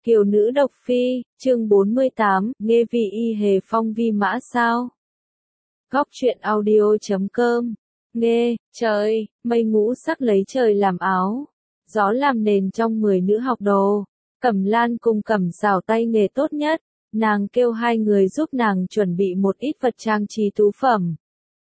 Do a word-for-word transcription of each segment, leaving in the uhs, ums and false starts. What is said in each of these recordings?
Kiều nữ độc phi, chương bốn mươi tám, nghe vì y hề phong vi mã sao? Góc truyện audio chấm com. Nghe, trời, mây ngũ sắc lấy trời làm áo, gió làm nền trong mười nữ học đồ. Cẩm Lan cùng Cẩm Sảo tay nghề tốt nhất, nàng kêu hai người giúp nàng chuẩn bị một ít vật trang trí tú phẩm.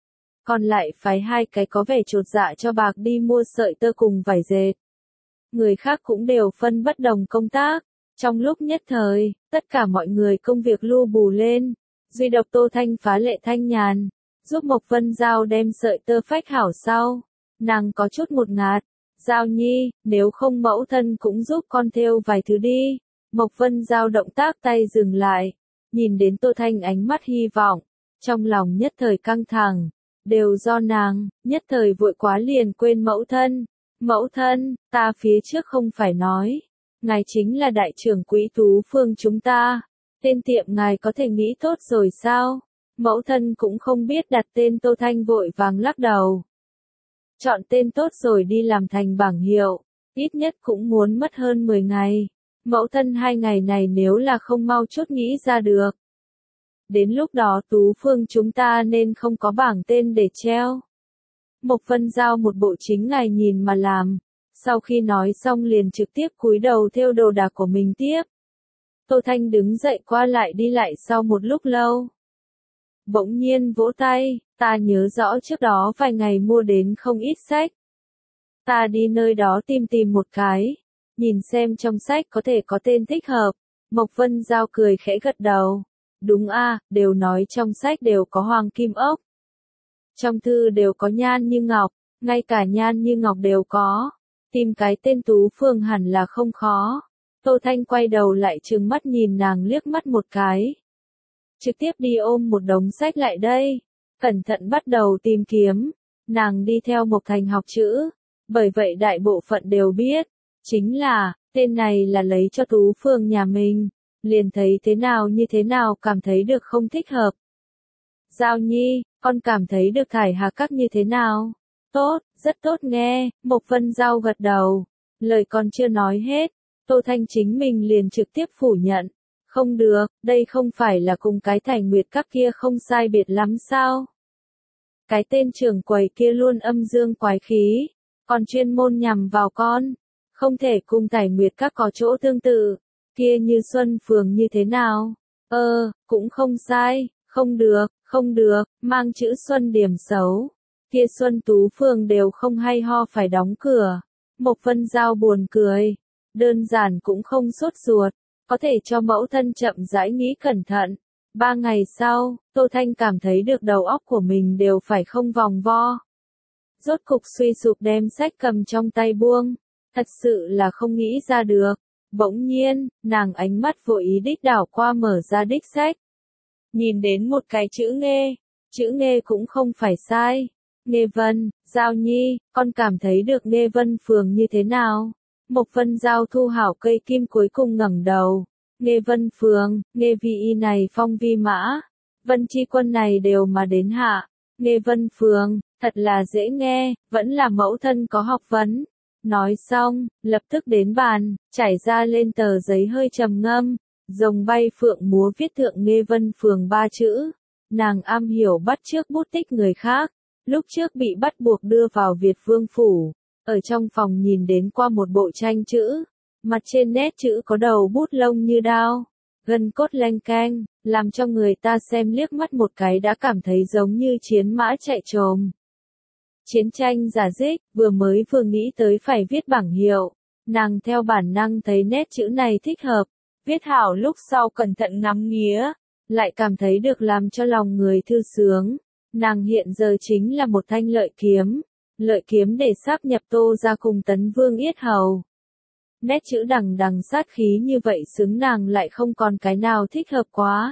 Còn lại phái hai cái có vẻ chột dạ cho bạc đi mua sợi tơ cùng vải dệt. Người khác cũng đều phân bất đồng công tác. Trong lúc nhất thời, tất cả mọi người công việc lu bù lên, duy độc Tô Thanh phá lệ thanh nhàn, giúp Mộc Vân Giao đem sợi tơ phách hảo sau. Nàng có chút một ngạt, Giao nhi, nếu không mẫu thân cũng giúp con thêu vài thứ đi. Mộc Vân Giao động tác tay dừng lại, nhìn đến Tô Thanh ánh mắt hy vọng, trong lòng nhất thời căng thẳng, đều do nàng, nhất thời vội quá liền quên mẫu thân. Mẫu thân, ta phía trước không phải nói. Ngài chính là đại trưởng quỹ Tú Phương chúng ta. Tên tiệm ngài có thể nghĩ tốt rồi sao? Mẫu thân cũng không biết đặt tên Tô Thanh vội vàng lắc đầu. Chọn tên tốt rồi đi làm thành bảng hiệu, ít nhất cũng muốn mất hơn mười ngày. Mẫu thân hai ngày này nếu là không mau chút nghĩ ra được. Đến lúc đó Tú Phương chúng ta nên không có bảng tên để treo. Mộc Vân Giao một bộ chính ngài nhìn mà làm. Sau khi nói xong liền trực tiếp cúi đầu thêu đồ đạc của mình tiếp. Tô Thanh đứng dậy qua lại đi lại sau một lúc lâu. Bỗng nhiên vỗ tay, ta nhớ rõ trước đó vài ngày mua đến không ít sách. Ta đi nơi đó tìm tìm một cái, nhìn xem trong sách có thể có tên thích hợp. Mộc Vân Giao cười khẽ gật đầu. Đúng a, đều nói trong sách đều có hoàng kim ốc. Trong thư đều có nhan như ngọc, ngay cả nhan như ngọc đều có. Tìm cái tên Tú Phương hẳn là không khó. Tô Thanh quay đầu lại trừng mắt nhìn nàng liếc mắt một cái. Trực tiếp đi ôm một đống sách lại đây. Cẩn thận bắt đầu tìm kiếm. Nàng đi theo Mộc Thành học chữ. Bởi vậy đại bộ phận đều biết. Chính là, tên này là lấy cho Tú Phương nhà mình. Liền thấy thế nào như thế nào cảm thấy được không thích hợp. Giao nhi, con cảm thấy được thải hà các như thế nào? Tốt, rất tốt nghe, Mộc Vân Giao gật đầu. Lời còn chưa nói hết, Tô Thanh chính mình liền trực tiếp phủ nhận. Không được, đây không phải là cùng cái Thải Nguyệt các kia không sai biệt lắm sao? Cái tên trưởng quầy kia luôn âm dương quái khí, còn chuyên môn nhằm vào con. Không thể cùng Thải Nguyệt các có chỗ tương tự, kia như Xuân Phường như thế nào? Ơ, cũng không sai, không được, không được, mang chữ Xuân điểm xấu. Kia Xuân Tú Phương đều không hay ho phải đóng cửa. Mộc Vân Giao buồn cười. Đơn giản cũng không sốt ruột. Có thể cho mẫu thân chậm rãi nghĩ cẩn thận. Ba ngày sau, Tô Thanh cảm thấy được đầu óc của mình đều phải không vòng vo. Rốt cục suy sụp đem sách cầm trong tay buông. Thật sự là không nghĩ ra được. Bỗng nhiên, nàng ánh mắt vội ý đích đảo qua mở ra đích sách. Nhìn đến một cái chữ nghe. Chữ nghe cũng không phải sai. Nghê Vân, Giao nhi, con cảm thấy được Nghê Vân Phường như thế nào? Mộc Vân Giao thu hảo cây kim cuối cùng ngẩng đầu. Nghê Vân Phường, Nghê Vi Y này phong vi mã. Vân Chi Quân này đều mà đến hạ. Nghê Vân Phường, thật là dễ nghe, vẫn là mẫu thân có học vấn. Nói xong, lập tức đến bàn, trải ra lên tờ giấy hơi trầm ngâm. Rồng bay phượng múa viết thượng Nghê Vân Phường ba chữ. Nàng am hiểu bắt chước bút tích người khác. Lúc trước bị bắt buộc đưa vào Việt Vương Phủ, ở trong phòng nhìn đến qua một bộ tranh chữ, mặt trên nét chữ có đầu bút lông như đao, gân cốt leng keng, làm cho người ta xem liếc mắt một cái đã cảm thấy giống như chiến mã chạy trồm. Chiến tranh giả dích, vừa mới vừa nghĩ tới phải viết bảng hiệu, nàng theo bản năng thấy nét chữ này thích hợp, viết hảo lúc sau cẩn thận ngắm nghía, lại cảm thấy được làm cho lòng người thư sướng. Nàng hiện giờ chính là một thanh lợi kiếm, lợi kiếm để sáp nhập Tô ra cùng Tấn Vương yết hầu. Nét chữ đằng đằng sát khí như vậy xứng nàng lại không còn cái nào thích hợp quá.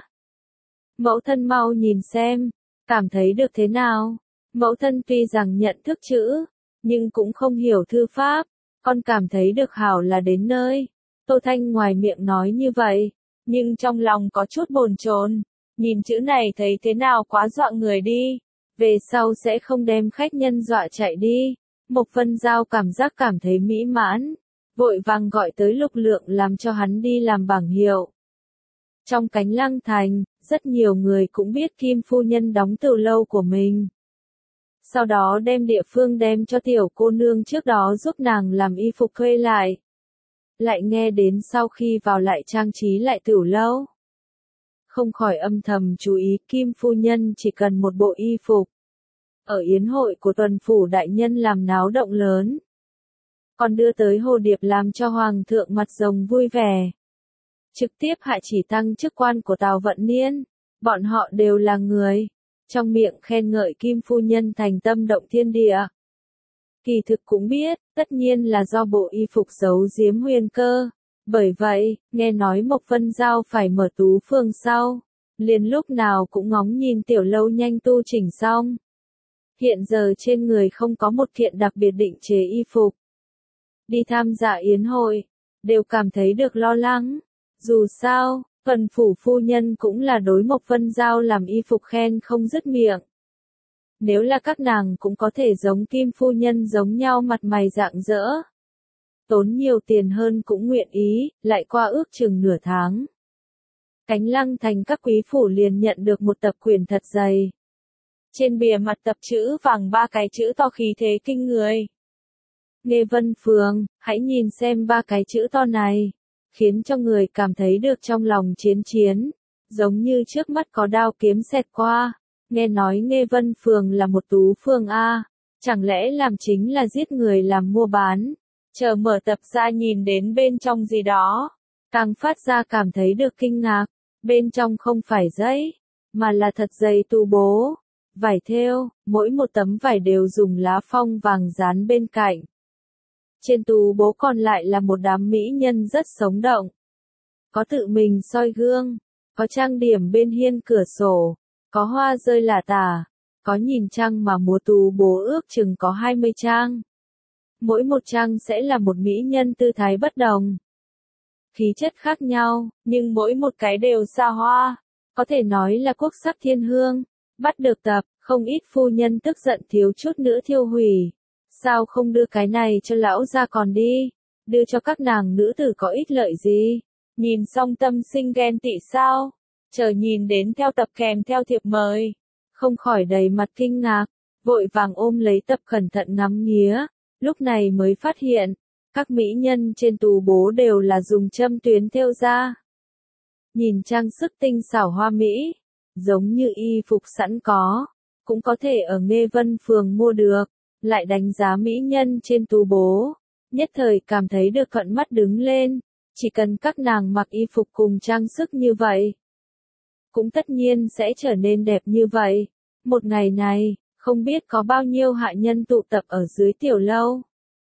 Mẫu thân mau nhìn xem, cảm thấy được thế nào? Mẫu thân tuy rằng nhận thức chữ, nhưng cũng không hiểu thư pháp, con cảm thấy được hảo là đến nơi. Tô Thanh ngoài miệng nói như vậy, nhưng trong lòng có chút bồn chồn. Nhìn chữ này thấy thế nào quá dọa người đi, về sau sẽ không đem khách nhân dọa chạy đi. Mộc Vân Giao cảm giác cảm thấy mỹ mãn, vội vàng gọi tới Lục Lượng làm cho hắn đi làm bảng hiệu. Trong Cánh Lăng Thành, rất nhiều người cũng biết Kim phu nhân đóng tiểu lâu của mình. Sau đó đem địa phương đem cho tiểu cô nương trước đó giúp nàng làm y phục thuê lại. Lại nghe đến sau khi vào lại trang trí lại tiểu lâu. Không khỏi âm thầm chú ý Kim phu nhân chỉ cần một bộ y phục. Ở yến hội của tuần phủ đại nhân làm náo động lớn. Còn đưa tới hồ điệp làm cho hoàng thượng mặt rồng vui vẻ. Trực tiếp hạ chỉ tăng chức quan của Tào Vận Niên. Bọn họ đều là người. Trong miệng khen ngợi Kim phu nhân thành tâm động thiên địa. Kỳ thực cũng biết, tất nhiên là do bộ y phục giấu giếm huyền cơ. Bởi vậy, nghe nói Mộc Vân Giao phải mở tú phương sau. Liền lúc nào cũng ngóng nhìn tiểu lâu nhanh tu chỉnh xong. Hiện giờ trên người không có một kiện đặc biệt định chế y phục. Đi tham gia yến hội, đều cảm thấy được lo lắng. Dù sao, tuần phủ phu nhân cũng là đối Mộc Vân Giao làm y phục khen không dứt miệng. Nếu là các nàng cũng có thể giống Kim phu nhân giống nhau mặt mày rạng rỡ. Tốn nhiều tiền hơn cũng nguyện ý, lại qua ước chừng nửa tháng. Cánh Lăng Thành các quý phủ liền nhận được một tập quyển thật dày. Trên bìa mặt tập chữ vàng ba cái chữ to khí thế kinh người. Nghê Vân Phường, hãy nhìn xem ba cái chữ to này. Khiến cho người cảm thấy được trong lòng chiến chiến. Giống như trước mắt có đao kiếm xẹt qua. Nghe nói Nghê Vân Phường là một tú phường A. Chẳng lẽ làm chính là giết người làm mua bán. Chờ mở tập ra nhìn đến bên trong gì đó. Càng phát ra cảm thấy được kinh ngạc. Bên trong không phải giấy. Mà là thật dày tu bố. Vải thêu, mỗi một tấm vải đều dùng lá phong vàng dán bên cạnh. Trên tú bố còn lại là một đám mỹ nhân rất sống động. Có tự mình soi gương, có trang điểm bên hiên cửa sổ, có hoa rơi lả tả, có nhìn trăng mà múa tú bố ước chừng có hai mươi trang. Mỗi một trang sẽ là một mỹ nhân tư thái bất đồng. Khí chất khác nhau, nhưng mỗi một cái đều xa hoa, có thể nói là quốc sắc thiên hương. Bắt được tập, không ít phu nhân tức giận thiếu chút nữa thiêu hủy. Sao không đưa cái này cho lão ra còn đi, đưa cho các nàng nữ tử có ích lợi gì, nhìn xong tâm sinh ghen tị sao, chờ nhìn đến theo tập kèm theo thiệp mời, không khỏi đầy mặt kinh ngạc, vội vàng ôm lấy tập cẩn thận ngắm nghía, lúc này mới phát hiện, các mỹ nhân trên tú bố đều là dùng châm tuyến thêu ra. Nhìn trang sức tinh xảo hoa mỹ, giống như y phục sẵn có, cũng có thể ở Nghê Vân Phường mua được. Lại đánh giá mỹ nhân trên tú bố, nhất thời cảm thấy được thuận mắt đứng lên, chỉ cần các nàng mặc y phục cùng trang sức như vậy, cũng tất nhiên sẽ trở nên đẹp như vậy. Một ngày này, không biết có bao nhiêu hạ nhân tụ tập ở dưới tiểu lâu.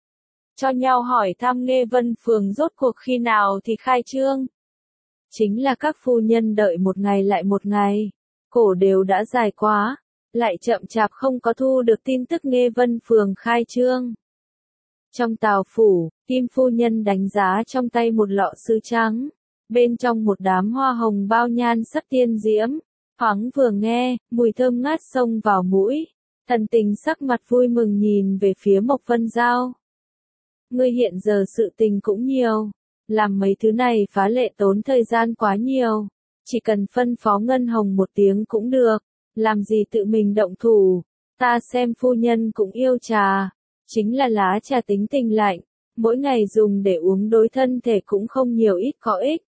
Cho nhau hỏi thăm Nghê Vân Phường rốt cuộc khi nào thì khai trương. Chính là các phu nhân đợi một ngày lại một ngày, cổ đều đã dài quá. Lại chậm chạp không có thu được tin tức Nghê Vân Phường khai trương. Trong Tào phủ, Kim phu nhân đánh giá trong tay một lọ sứ trắng, bên trong một đám hoa hồng bao nhan sắc tiên diễm, thoáng vừa nghe, mùi thơm ngát xông vào mũi, thần tình sắc mặt vui mừng nhìn về phía Mộc Vân Giao. Ngươi hiện giờ sự tình cũng nhiều, làm mấy thứ này phá lệ tốn thời gian quá nhiều, chỉ cần phân phó Ngân Hồng một tiếng cũng được. Làm gì tự mình động thủ, ta xem phu nhân cũng yêu trà, chính là lá trà tính tình lạnh, mỗi ngày dùng để uống đối thân thể cũng không nhiều ít có ích.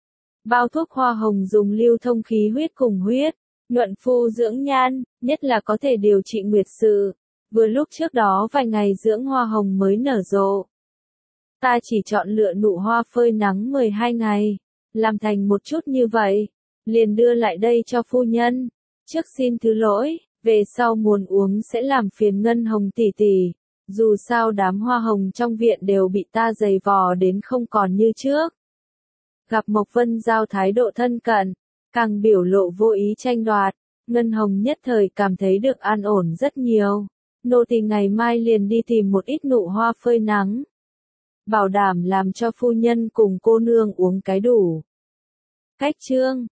Bao thuốc hoa hồng dùng lưu thông khí huyết cùng huyết, nhuận phu dưỡng nhan, nhất là có thể điều trị nguyệt sự, vừa lúc trước đó vài ngày dưỡng hoa hồng mới nở rộ. Ta chỉ chọn lựa nụ hoa phơi nắng mười hai ngày, làm thành một chút như vậy, liền đưa lại đây cho phu nhân. Trước xin thứ lỗi, về sau muốn uống sẽ làm phiền Ngân Hồng tỷ tỷ, dù sao đám hoa hồng trong viện đều bị ta giày vò đến không còn như trước. Gặp Mộc Vân Giao thái độ thân cận, càng biểu lộ vô ý tranh đoạt, Ngân Hồng nhất thời cảm thấy được an ổn rất nhiều. Nô tỳ ngày mai liền đi tìm một ít nụ hoa phơi nắng. Bảo đảm làm cho phu nhân cùng cô nương uống cái đủ. Cách chương